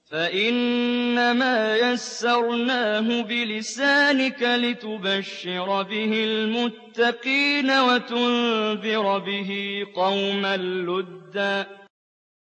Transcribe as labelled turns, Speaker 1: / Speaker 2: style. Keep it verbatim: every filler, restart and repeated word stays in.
Speaker 1: فَإِنَّمَا يَسَّرْنَاهُ بِلِسَانِكَ لِتُبَشِّرَ بِهِ الْمُتَّقِينَ وَتُنذِرَ بِهِ قَوْمًا لُّدًّا